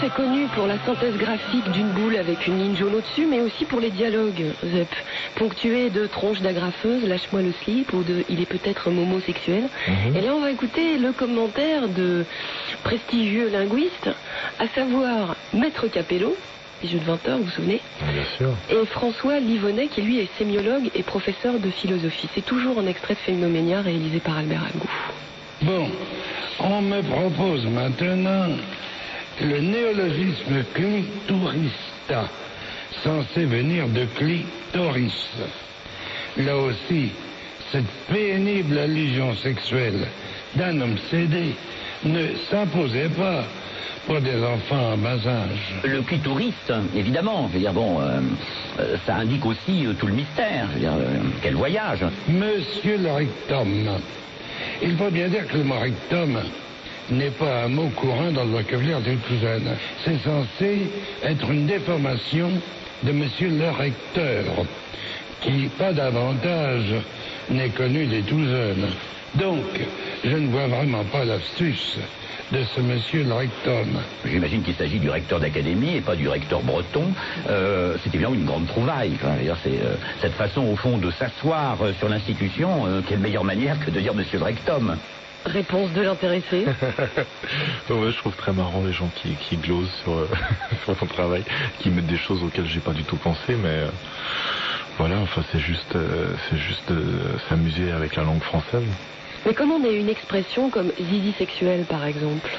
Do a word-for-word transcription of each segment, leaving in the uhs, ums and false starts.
très connu pour la synthèse graphique d'une boule avec une ligne jaune au-dessus, mais aussi pour les dialogues, Zep, ponctués de tronches d'agrafeuses, lâche-moi le slip, ou de il est peut-être homosexuel. Mmh. Et là, on va écouter le commentaire de prestigieux linguistes, à savoir Maître Capello, les Jeux de vingt heures, vous vous souvenez? Bien sûr. Et François Livonnet, qui lui est sémiologue et professeur de philosophie. C'est toujours un extrait de Phénoménia réalisé par Albert Algou. Bon, on me propose maintenant le néologisme clitorista, censé venir de clitoris. Là aussi, cette pénible allusion sexuelle d'un homme cédé ne s'imposait pas pour des enfants en bas âge. Le clitoris, évidemment, je veux dire, bon, euh, euh, ça indique aussi euh, tout le mystère, je veux dire, euh, quel voyage. Monsieur le rectum, il faut bien dire que le mot rectum n'est pas un mot courant dans le vocabulaire des tout jeunes. C'est censé être une déformation de monsieur le recteur, qui, pas davantage, n'est connu des tout jeunes. Donc, je ne vois vraiment pas l'astuce de ce monsieur le rectum. J'imagine qu'il s'agit du recteur d'académie et pas du recteur breton. Euh, c'est évidemment une grande trouvaille. Enfin, c'est euh, cette façon, au fond, de s'asseoir euh, sur l'institution, euh, quelle meilleure manière que de dire monsieur le rectum. Réponse de l'intéressé. Ouais, je trouve très marrant les gens qui, qui glosent sur, euh, sur son travail, qui mettent des choses auxquelles j'ai pas du tout pensé, mais euh, voilà, enfin c'est juste, euh, c'est juste euh, s'amuser avec la langue française. Mais comment on a une expression comme zizi sexuel, par exemple?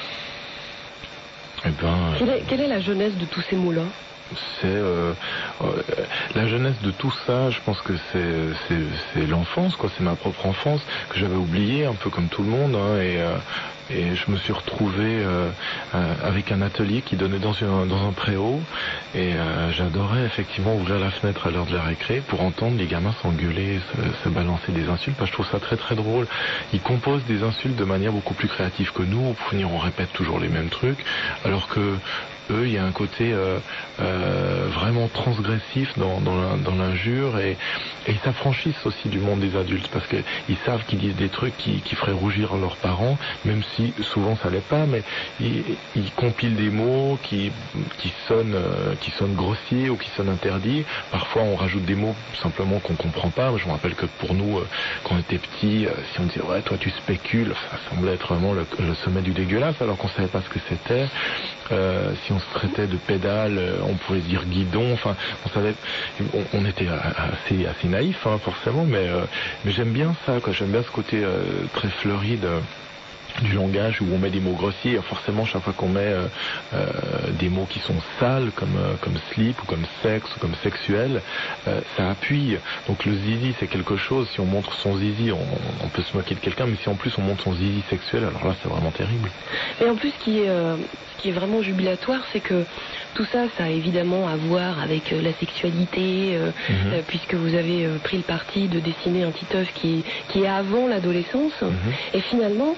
Eh ben, quelle, est, quelle est la jeunesse de tous ces mots-là? C'est euh, euh, la jeunesse de tout ça. Je pense que c'est c'est l'enfance, quoi. C'est ma propre enfance que j'avais oubliée, un peu comme tout le monde. Hein, et euh, et je me suis retrouvé euh, euh, avec un atelier qui donnait dans un dans un préau. Et euh, j'adorais effectivement ouvrir la fenêtre à l'heure de la récré pour entendre les gamins s'engueuler, se, se balancer des insultes. Parce que je trouve ça très très drôle. Ils composent des insultes de manière beaucoup plus créative que nous. Pour finir, on répète toujours les mêmes trucs, alors que eux, il y a un côté euh, euh, vraiment transgressif dans, dans l'injure et, et ils s'affranchissent aussi du monde des adultes parce qu'ils savent qu'ils disent des trucs qui, qui feraient rougir leurs parents, même si souvent ça l'est pas, mais ils, ils compilent des mots qui, qui, sonnent, euh, qui sonnent grossiers ou qui sonnent interdits. Parfois on rajoute des mots simplement qu'on comprend pas. Je me rappelle que pour nous, euh, quand on était petits, euh, si on disait ouais toi tu spécules, ça semblait être vraiment le, le sommet du dégueulasse alors qu'on savait pas ce que c'était. Euh, si on se traitait de pédale, on pouvait dire guidon, enfin, on savait, on, on était assez, assez naïf, hein, forcément, mais, euh, mais j'aime bien ça, quoi. J'aime bien ce côté euh, très fleuri de, du langage où on met des mots grossiers. Forcément, chaque fois qu'on met euh, euh, des mots qui sont sales, comme, euh, comme slip, ou comme sexe, ou comme sexuel, euh, ça appuie. Donc le zizi, c'est quelque chose. Si on montre son zizi, on, on peut se moquer de quelqu'un, mais si en plus on montre son zizi sexuel, alors là, c'est vraiment terrible. Et en plus, ce qui est, euh, ce qui est vraiment jubilatoire, c'est que tout ça, ça a évidemment à voir avec euh, la sexualité, euh, mm-hmm. euh, puisque vous avez euh, pris le parti de dessiner un Titeuf qui, qui est avant l'adolescence. Mm-hmm. Et finalement,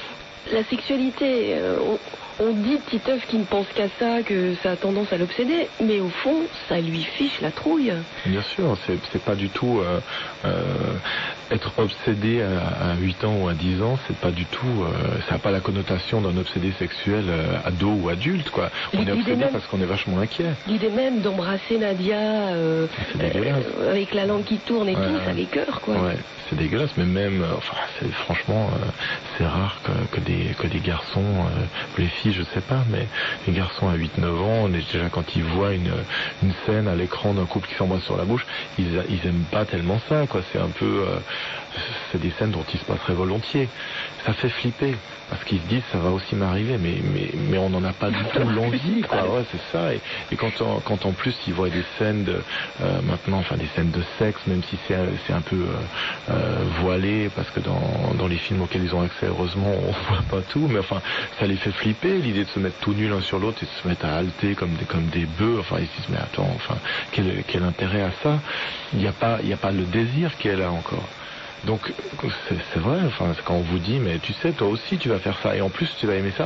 la sexualité, euh, on, on dit de Titeuf qui ne pense qu'à ça, que ça a tendance à l'obséder, mais au fond, ça lui fiche la trouille. Bien sûr, c'est, c'est pas du tout euh, euh, être obsédé à, à huit ans ou à dix ans, c'est pas du tout, euh, ça n'a pas la connotation d'un obsédé sexuel euh, ado ou adulte, quoi. On l'idée est obsédé même, parce qu'on est vachement inquiet. L'idée même d'embrasser Nadia euh, euh, avec la langue qui tourne et ouais, tout, ça l'écœure, quoi. Ouais, c'est dégueulasse, mais même, euh, enfin, c'est, franchement, euh, c'est rare que, que, des, que des garçons, euh, les filles, je sais pas, mais les garçons à huit neuf ans, déjà quand ils voient une, une scène à l'écran d'un couple qui s'embrasse sur la bouche, ils, ils aiment pas tellement ça, quoi. C'est un peu, euh, c'est des scènes dont ils se passeraient volontiers. Ça fait flipper. Parce qu'ils se disent ça va aussi m'arriver, mais, mais, mais on n'en a pas du tout l'envie, quoi. Ouais, c'est ça. Et, et quand, on, quand en plus ils voient des scènes de, euh, maintenant, enfin des scènes de sexe, même si c'est, c'est un peu euh, euh, voilé, parce que dans, dans les films auxquels ils ont accès, heureusement, on voit pas tout, mais enfin, ça les fait flipper, l'idée de se mettre tout nus l'un sur l'autre et de se mettre à halter comme des, comme des bœufs. Enfin, ils se disent mais attends, enfin, quel, quel intérêt à ça? Il n'y a pas, il n'y a pas le désir qui est là encore. Donc c'est, c'est vrai, enfin, quand on vous dit mais tu sais toi aussi tu vas faire ça et en plus tu vas aimer ça,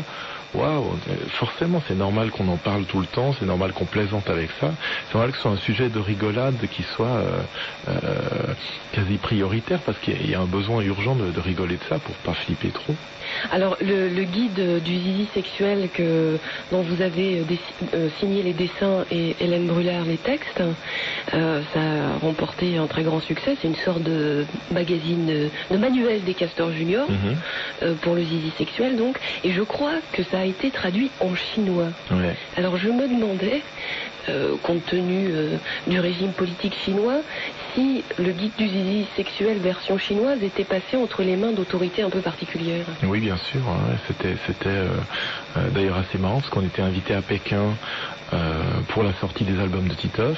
waouh, forcément c'est normal qu'on en parle tout le temps, c'est normal qu'on plaisante avec ça, c'est normal que ce soit un sujet de rigolade qui soit euh, euh, quasi prioritaire, parce qu'il y a un besoin urgent de, de rigoler de ça pour pas flipper trop. Alors le, le guide du zizi sexuel que, dont vous avez euh, signé les dessins et Hélène Brulard les textes, euh, ça a remporté un très grand succès. C'est une sorte de magazine, de manuel des castors juniors, mm-hmm. euh, pour le zizi sexuel donc. Et je crois que ça a été traduit en chinois. Ouais. Alors je me demandais, euh, compte tenu euh, du régime politique chinois, si le guide du zizi sexuel version chinoise était passé entre les mains d'autorités un peu particulières. Oui, bien sûr. Hein. C'était, c'était euh, euh, d'ailleurs assez marrant parce qu'on était invité à Pékin euh, pour la sortie des albums de Titeuf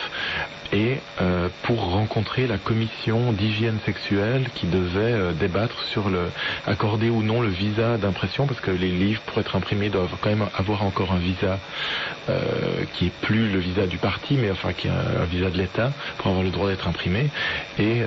et euh, pour rencontrer la commission d'hygiène sexuelle qui devait euh, débattre sur le accorder ou non le visa d'impression, parce que les livres, pour être imprimés, doivent quand même avoir encore un visa euh, qui est plus le visa du parti, mais enfin qui est un, un visa de l'État pour avoir le droit d'être imprimé. Et, euh,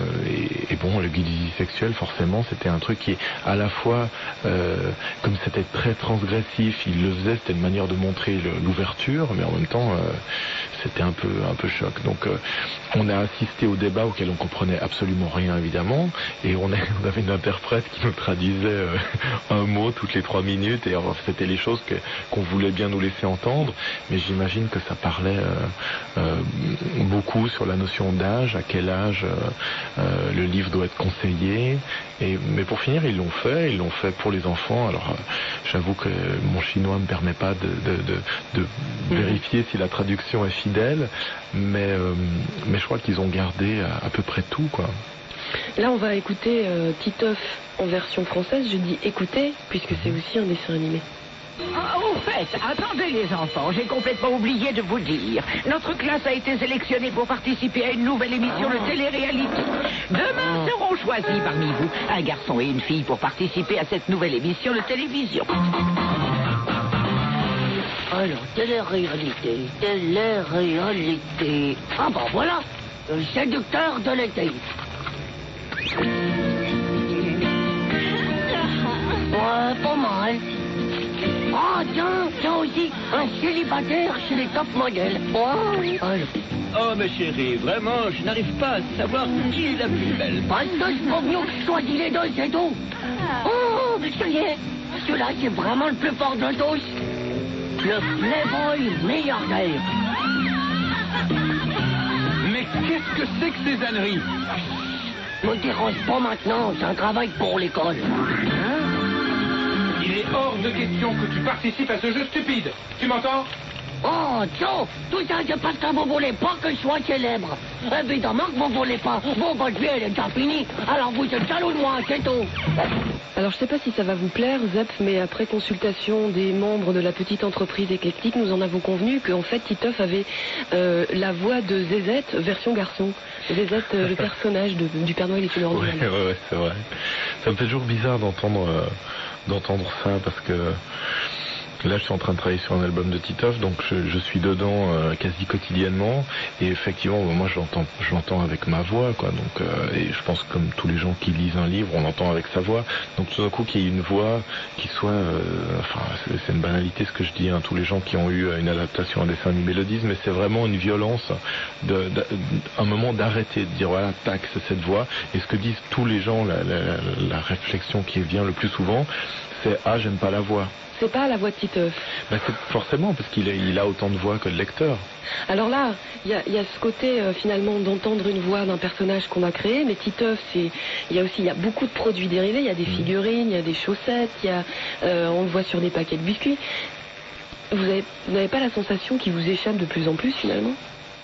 et, et bon, le guide sexuel, forcément, c'était un truc qui est à la fois, euh, comme c'était très transgressif, il le faisait, c'était une manière de montrer le, l'ouverture, mais en même temps, euh, c'était un peu, un peu choc. Donc, euh, on a assisté au débat auquel on comprenait absolument rien, évidemment, et on, est, on avait une interprète qui nous traduisait euh, un mot toutes les trois minutes, et alors, c'était les choses que, qu'on voulait bien nous laisser entendre, mais j'imagine que ça parlait euh, euh, beaucoup sur la notion d'âge, à quel âge euh, euh, le livre doit être conseillé, et, mais pour finir, ils l'ont fait, ils l'ont fait pour les enfants. Alors, euh, j'avoue que mon chinois ne me permet pas de, de, de, de mmh. vérifier si la traduction est fidèle, mais, euh, mais je crois qu'ils ont gardé à, à peu près tout, quoi. Là, on va écouter euh, Titeuf en version française. Je dis écouter, puisque c'est aussi un dessin animé. Ah, au fait, attendez les enfants, j'ai complètement oublié de vous dire. Notre classe a été sélectionnée pour participer à une nouvelle émission de télé-réalité. Demain seront choisis parmi vous un garçon et une fille pour participer à cette nouvelle émission de télévision. Alors, télé-réalité, télé-réalité... Ah ben voilà, le séducteur de l'été. Ouais, pas mal. Ah, tiens, tiens aussi, un célibataire chez les top modèles. Oh, alors. Oh, ma chérie, vraiment, je n'arrive pas à savoir qui est la plus belle. Parce que je faut mieux que je choisis les deux, c'est tout. Oh, ça y est, celui-là, c'est vraiment le plus fort de tous. Le playboy milliardaire. Mais qu'est-ce que c'est que ces âneries? Ne dérange pas maintenant, c'est un travail pour l'école. Hein? Il est hors de question que tu participes à ce jeu stupide. Tu m'entends? Oh, Joe, tout ça c'est parce que vous voulez pas que je sois célèbre. Évidemment que vous voulez pas. Bon, votre vie, elle est déjà finie. Alors vous êtes jaloux de moi, c'est tout. Alors je sais pas si ça va vous plaire, Zep, mais après consultation des membres de la petite entreprise éclectique, nous en avons convenu qu'en fait Titeuf avait euh, la voix de Zézette version garçon. Zézette, euh, le personnage de, du Père Noël est une ordinaire. Ouais, ouais, ouais, c'est vrai. Ça me fait toujours bizarre d'entendre, euh, d'entendre ça, parce que là, je suis en train de travailler sur un album de Titeuf, donc je, je suis dedans euh, quasi quotidiennement, et effectivement, moi, je l'entends, je l'entends avec ma voix, quoi. Donc, euh, et je pense que comme tous les gens qui lisent un livre, on l'entend avec sa voix. Donc, tout d'un coup, qu'il y ait une voix qui soit, euh, enfin, c'est, c'est une banalité ce que je dis. Hein, tous les gens qui ont eu une adaptation, un dessin animé le disent, mais c'est vraiment une violence, de, de, un moment d'arrêter, de dire voilà, tac, c'est cette voix. Et ce que disent tous les gens, la, la, la réflexion qui vient le plus souvent, c'est ah, j'aime pas la voix. C'est pas la voix de Titeuf. Ben c'est forcément, parce qu'il a, il a autant de voix que le lecteur. Alors là, il y a, y a ce côté euh, finalement d'entendre une voix d'un personnage qu'on a créé, mais Titeuf, c'est, il y a aussi, il y a beaucoup de produits dérivés, il y a des figurines, il y a des chaussettes, il y a, euh, on le voit sur des paquets de biscuits. Vous avez, vous n'avez pas la sensation qu'il vous échappe de plus en plus finalement?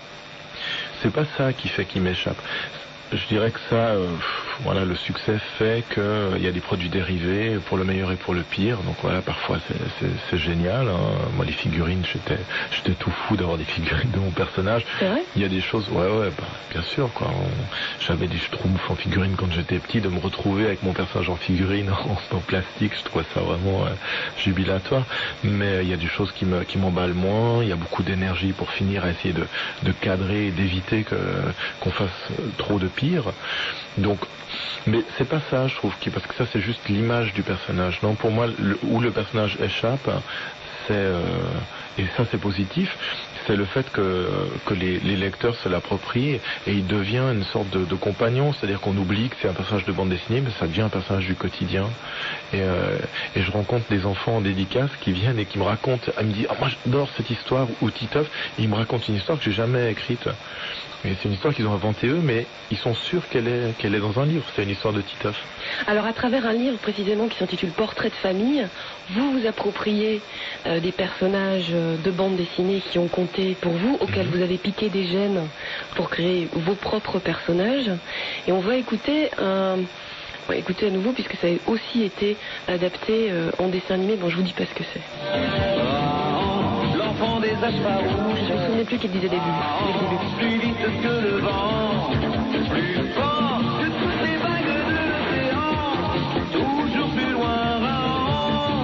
C'est pas ça qui fait qu'il m'échappe. Je dirais que ça, euh, voilà, le succès fait qu'il euh, y a des produits dérivés pour le meilleur et pour le pire. Donc voilà, parfois c'est, c'est, c'est génial. Hein. Moi, les figurines, j'étais, j'étais tout fou d'avoir des figurines de mon personnage. C'est vrai? Il y a des choses, ouais, ouais, bah, bien sûr, quoi. On, j'avais des schtroumpfs en figurine quand j'étais petit, de me retrouver avec mon personnage en figurine en, en plastique, je trouvais ça vraiment euh, jubilatoire. Mais il y a des choses qui me, qui m'emballent moins. Il y a beaucoup d'énergie pour finir à essayer de, de cadrer et d'éviter que, qu'on fasse trop de pire. pire. Donc, mais c'est pas ça, je trouve, parce que ça c'est juste l'image du personnage. Non, pour moi, le, où le personnage échappe, c'est euh, et ça c'est positif. C'est le fait que, que les, les lecteurs se l'approprient et il devient une sorte de, de compagnon, c'est-à-dire qu'on oublie que c'est un personnage de bande dessinée, mais ça devient un personnage du quotidien. Et, euh, et je rencontre des enfants en dédicace qui viennent et qui me racontent, elle me dit, ah, moi j'adore cette histoire, ou Titeuf, et ils me racontent une histoire que j'ai jamais écrite. Et c'est une histoire qu'ils ont inventée eux, mais ils sont sûrs qu'elle est, qu'elle est dans un livre. C'est une histoire de Titeuf. Alors, à travers un livre précisément qui s'intitule Portrait de famille, vous vous appropriez euh, des personnages de bande dessinée qui ont compté pour vous, auxquels mmh. vous avez piqué des gènes pour créer vos propres personnages. Et on va écouter un... On va écouter à nouveau, puisque ça a aussi été adapté euh, en dessin animé. Bon, je vous dis pas ce que c'est. Je ne me souvenais plus qu'il disait dès le début. Plus vite que le vent, plus fort que toutes les vagues de l'océan, toujours plus loin, Raon,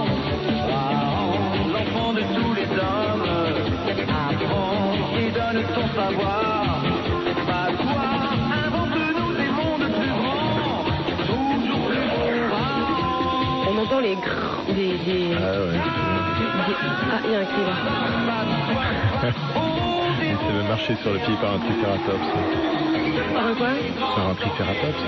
Raon, l'enfant de tous les hommes, apprends et donne ton savoir, pas toi, invente-nous des mondes plus grands, toujours plus beaux, Raon. On entend les grrr, des... des... Ah ouais. Ah, il y a un cri là. Il s'est même marché sur le pied par un tricératops. Par un quoi? Par un tricératops.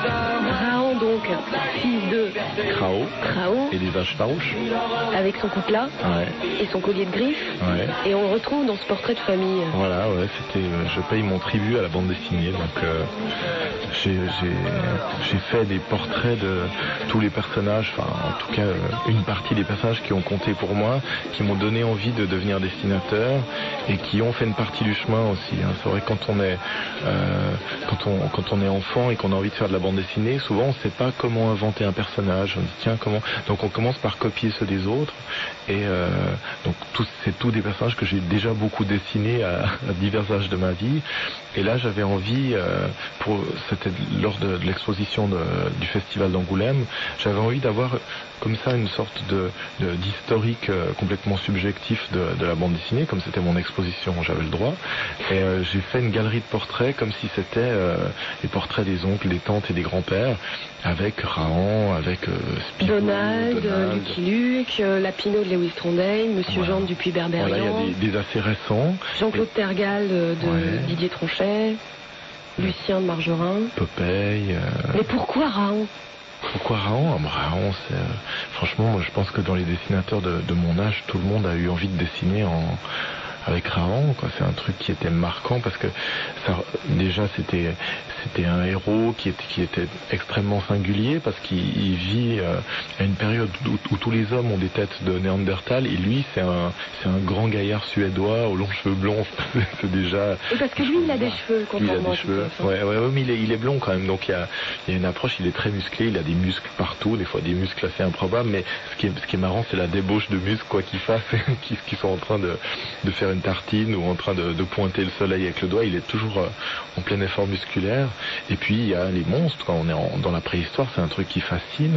Raon donc, fils de Krao. Krao. Et des vaches farouches. Avec son coutelas. Ouais. Et son collier de griffes. Ouais. Et on le retrouve dans ce portrait de famille. Voilà, ouais, c'était. Euh, je paye mon tribut à la bande dessinée, donc euh, j'ai, j'ai, j'ai fait des portraits de tous les personnages, enfin en tout cas euh, une partie des personnages qui ont compté pour moi, qui m'ont donné envie de devenir dessinateur et qui ont fait une partie du chemin aussi. Hein. C'est vrai que quand on est euh, quand on quand on est enfant et qu'on a envie de faire de la bande dessinée, souvent on ne sait pas comment inventer un personnage. On dit tiens comment. Donc on commence par copier ceux des autres et euh, donc tout, c'est tous des personnages que j'ai déjà beaucoup dessinés à, à divers âges de ma vie. Et là j'avais envie euh, pour c'était lors de, de l'exposition de, du festival d'Angoulême, j'avais envie d'avoir comme ça une sorte de, de d'historique euh, complètement subjectif de, de la bande dessinée, comme c'était mon exposition, j'avais le droit. Et euh, j'ai fait une galerie de portraits comme si c'était euh, les portraits des oncles, des tantes et des grands-pères, avec Raon, avec euh, Spirou, Donald, Donald, Lucky Luke, euh, Lapino de Lewis Trondheim, Monsieur voilà. Jean Dupuis Berberian. Voilà, il y a des, des assez récents. Jean-Claude et... Tergal de, de ouais. Didier Tronchet, Lucien de Margerin. Popeye. Euh... Mais pourquoi Raon? Pourquoi Raon? Ah, Raon, c'est... Euh, franchement, moi je pense que dans les dessinateurs de, de mon âge, tout le monde a eu envie de dessiner en... avec Raon, quoi. C'est un truc qui était marquant parce que ça, déjà c'était c'était un héros qui était qui était extrêmement singulier parce qu'il vit euh, à une période où, où tous les hommes ont des têtes de Néandertal et lui c'est un c'est un grand gaillard suédois aux longs cheveux blonds. C'est déjà. Et parce que lui il a des cheveux contrairement à cheveux. Ouais, ouais, ouais, mais il est il est blond quand même, donc il y a il y a une approche, il est très musclé, il a des muscles partout, des fois des muscles assez improbables, mais ce qui est ce qui est marrant c'est la débauche de muscles quoi qu'il fasse qui qui sont en train de de faire une tartine ou en train de, de pointer le soleil avec le doigt, il est toujours euh, en plein effort musculaire. Et puis il y a les monstres, quand on est en, dans la préhistoire, c'est un truc qui fascine.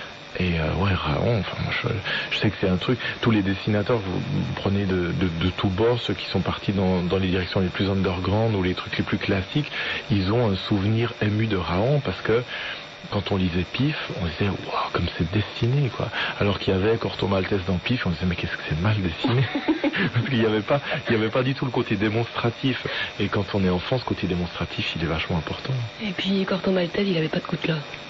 Et euh, ouais, Raon, enfin moi je, je sais que c'est un truc, tous les dessinateurs, vous, vous prenez de, de, de tous bords, ceux qui sont partis dans, dans les directions les plus underground ou les trucs les plus classiques, ils ont un souvenir ému de Raon parce que quand on lisait Pif, on disait waouh comme c'est dessiné quoi. Alors qu'il y avait Corto Maltese dans Pif, on disait mais qu'est-ce que c'est mal dessiné. Parce qu'il n'y avait pas, il y avait pas du tout le côté démonstratif. Et quand on est enfant, ce côté démonstratif, il est vachement important. Et puis Corto Maltese, il avait pas de coutelas.